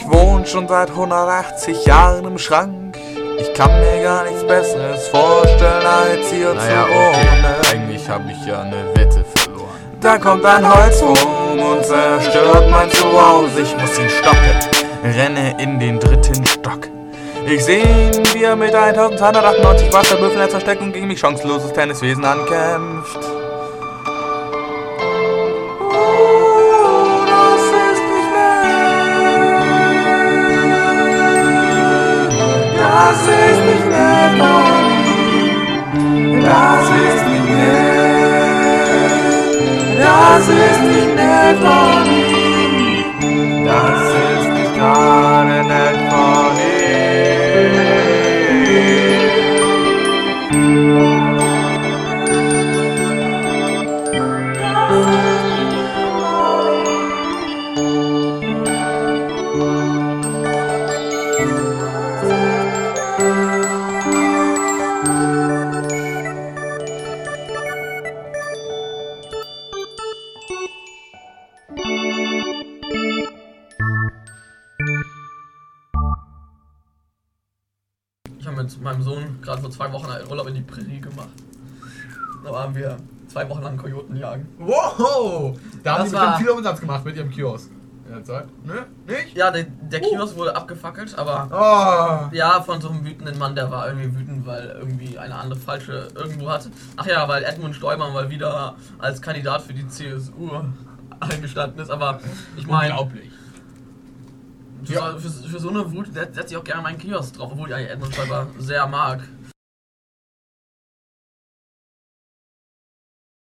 wohne schon seit 180 Jahren im Schrank. Ich kann mir gar nichts Besseres vorstellen, als hier zu wohnen. Eigentlich habe ich ja eine Wette verloren. Da kommt ein Holzwurm und zerstört mein Zuhause. Ich muss ihn stoppen, renne in den 3. Stock. Ich seh ihn, wie er mit 1298 Wasserbüffeln versteckt und gegen mich chancenloses Tenniswesen ankämpft. Das ist nicht nett von ihm. Das ist nicht nett. Das ist nicht nett von ihm. Das ist nicht gerade nett von ihm. Ich habe mit meinem Sohn gerade vor 2 Wochen einen Urlaub in die Prärie gemacht. Da waren wir 2 Wochen lang Kojoten jagen. Wow! Da haben Das die war- bestimmt viel Umsatz gemacht mit ihrem Kiosk. In der Zeit. Ne? Nicht? Ja, der Kiosk wurde abgefackelt, aber Oh! ja, von so einem wütenden Mann, der war irgendwie wütend, weil irgendwie eine andere falsche irgendwo hatte. Ach ja, weil Edmund Stoiber mal wieder als Kandidat für die CSU eingestanden ist, aber ich meine, Unglaublich. für so eine Wut setze ich auch gerne meinen Kiosk drauf, obwohl ich eigentlich Edmund Stoiber sehr mag.